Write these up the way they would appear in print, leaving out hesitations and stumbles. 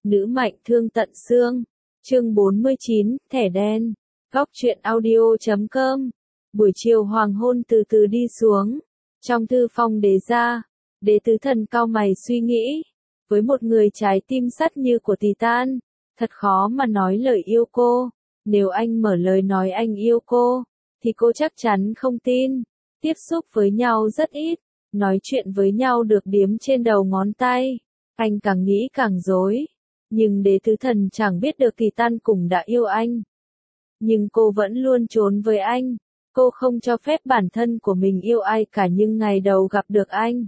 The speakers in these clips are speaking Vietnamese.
Nữ mạnh thương tận xương. Chương 49, thẻ đen. Góc truyện audio.com. Buổi chiều hoàng hôn từ từ đi xuống. Trong thư phòng đế gia, Đế tứ thần cau mày suy nghĩ. Với một người trái tim sắt như của Titan, thật khó mà nói lời yêu cô. Nếu anh mở lời nói anh yêu cô, thì cô chắc chắn không tin. Tiếp xúc với nhau rất ít, nói chuyện với nhau được đếm trên đầu ngón tay. Anh càng nghĩ càng rối. Nhưng đế tứ thần chẳng biết được Titan cũng đã yêu anh. Nhưng cô vẫn luôn trốn với anh. Cô không cho phép bản thân của mình yêu ai cả, nhưng ngày đầu gặp được anh,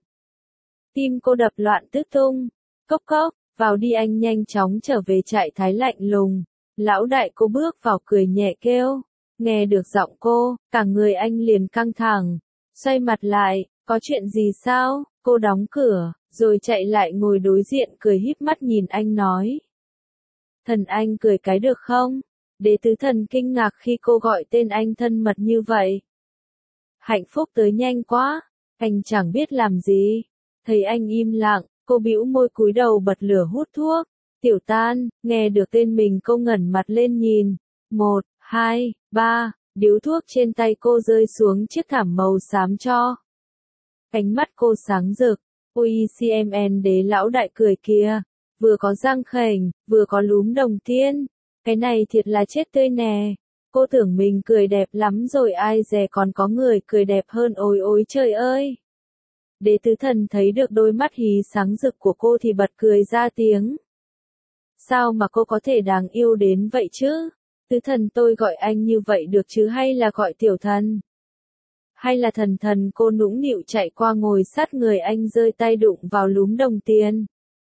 tim cô đập loạn tứ tung. Cốc cốc, vào đi, anh nhanh chóng trở về trại Thái lạnh lùng. Lão đại cô bước vào cười nhẹ kêu. Nghe được giọng cô, cả người anh liền căng thẳng. Xoay mặt lại, có chuyện gì sao? Cô đóng cửa, rồi chạy lại ngồi đối diện cười híp mắt nhìn anh nói. Thần anh cười cái được không? Đế tứ thần kinh ngạc khi cô gọi tên anh thân mật như vậy. Hạnh phúc tới nhanh quá, anh chẳng biết làm gì. Thấy anh im lặng, cô bĩu môi cúi đầu bật lửa hút thuốc. Tiểu Tan, nghe được tên mình cô ngẩng mặt lên nhìn. 1, 2, 3, điếu thuốc trên tay cô rơi xuống chiếc thảm màu xám cho. Ánh mắt cô sáng rực. Ôi CMN đế lão đại cười kìa. Vừa có răng khểnh, vừa có lúm đồng tiền. Cái này thiệt là chết tươi nè. Cô tưởng mình cười đẹp lắm rồi, ai dè còn có người cười đẹp hơn. Ôi ôi trời ơi. Đế tứ thần thấy được đôi mắt hí sáng rực của cô thì bật cười ra tiếng. Sao mà cô có thể đáng yêu đến vậy chứ? Tứ thần, tôi gọi anh như vậy được chứ, hay là gọi tiểu thần? Hay là thần thần? Cô nũng nịu chạy qua ngồi sát người anh, giơ tay đụng vào lúm đồng tiền.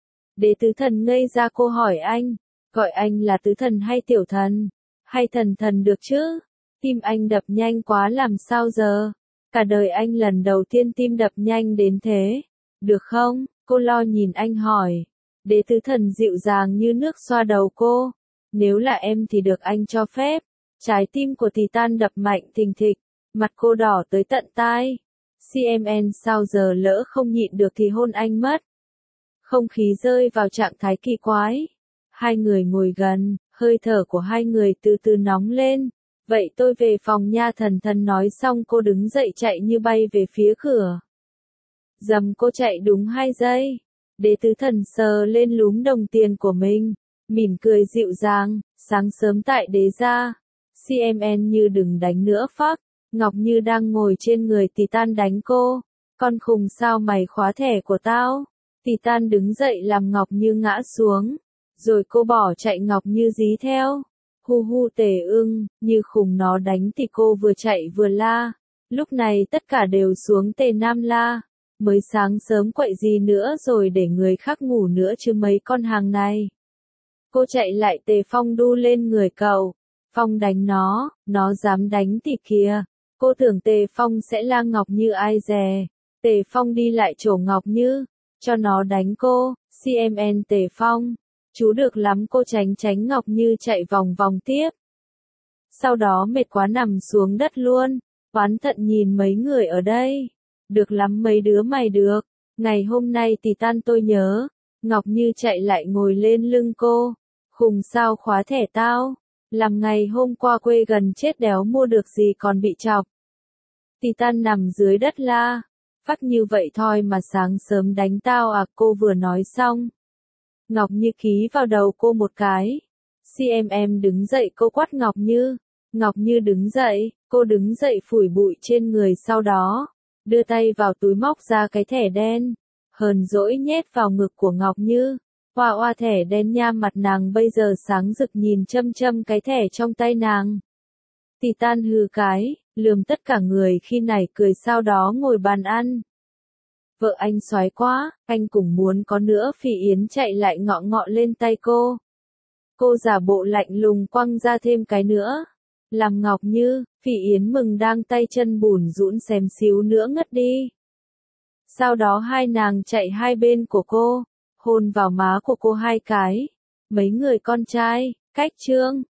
Đế tứ thần ngây ra, cô hỏi anh, gọi anh là tứ thần hay tiểu thần? Hay thần thần được chứ? Tim anh đập nhanh quá làm sao giờ? Cả đời anh lần đầu tiên tim đập nhanh đến thế. Được không? Cô lo nhìn anh hỏi. Đế tứ thần dịu dàng như nước xoa đầu cô. Nếu là em thì được, anh cho phép. Trái tim của Titan đập mạnh thình thịch. Mặt cô đỏ tới tận tai. CMN, sao giờ lỡ không nhịn được thì hôn anh mất. Không khí rơi vào trạng thái kỳ quái. Hai người ngồi gần, hơi thở của hai người từ từ nóng lên. Vậy tôi về phòng nha, thần thần nói xong cô đứng dậy chạy như bay về phía cửa. Dầm, cô chạy đúng 2 giây. Đế tứ thần sờ lên lúm đồng tiền của mình, mỉm cười dịu dàng. Sáng sớm tại đế gia, CMN như đừng đánh nữa phắc. Ngọc Như đang ngồi trên người Titan đánh cô. Con khùng, sao mày khóa thẻ của tao? Titan đứng dậy làm Ngọc Như ngã xuống. Rồi cô bỏ chạy, Ngọc Như dí theo. Hu hu tề ưng, như khùng nó đánh thì cô vừa chạy vừa la. Lúc này tất cả đều xuống tề nam la. Mới sáng sớm quậy gì nữa rồi để người khác ngủ nữa chứ mấy con hàng này. Cô chạy lại, Tề Phong đu lên người cậu. Phong đánh nó dám đánh thì kìa. Cô tưởng Tề Phong sẽ la Ngọc Như, ai dè. Tề Phong đi lại chỗ Ngọc Như, cho nó đánh cô. CMN Tề Phong, chú được lắm. Cô tránh Ngọc Như chạy vòng vòng tiếp. Sau đó mệt quá nằm xuống đất luôn. Oán thận nhìn mấy người ở đây. Được lắm mấy đứa mày được. Ngày hôm nay Titan tôi nhớ. Ngọc Như chạy lại ngồi lên lưng cô. Khùng, sao khóa thẻ tao? Làm ngày hôm qua quê gần chết đéo mua được gì còn bị chọc. Titan nằm dưới đất la. Phát như vậy thôi mà sáng sớm đánh tao à? Cô vừa nói xong, Ngọc Như ký vào đầu cô một cái. CMM đứng dậy, cô quát Ngọc Như. Ngọc Như đứng dậy, cô đứng dậy phủi bụi trên người, sau đó đưa tay vào túi móc ra cái thẻ đen. Hờn dỗi nhét vào ngực của Ngọc Như. Oa oa, thẻ đen nha. Mặt nàng bây giờ sáng rực nhìn châm cái thẻ trong tay nàng. Titan hừ cái, lườm tất cả người khi nãy cười, sau đó ngồi bàn ăn. Vợ anh xoái quá, anh cũng muốn có nữa. Phỉ Yến chạy lại ngọ lên tay cô. Cô giả bộ lạnh lùng quăng ra thêm cái nữa. Làm Ngọc Như, Phỉ Yến mừng đang tay chân bủn rũn xém xíu nữa ngất đi. Sau đó hai nàng chạy hai bên của cô, hôn vào má của cô 2 cái. Mấy người con trai, cách trương,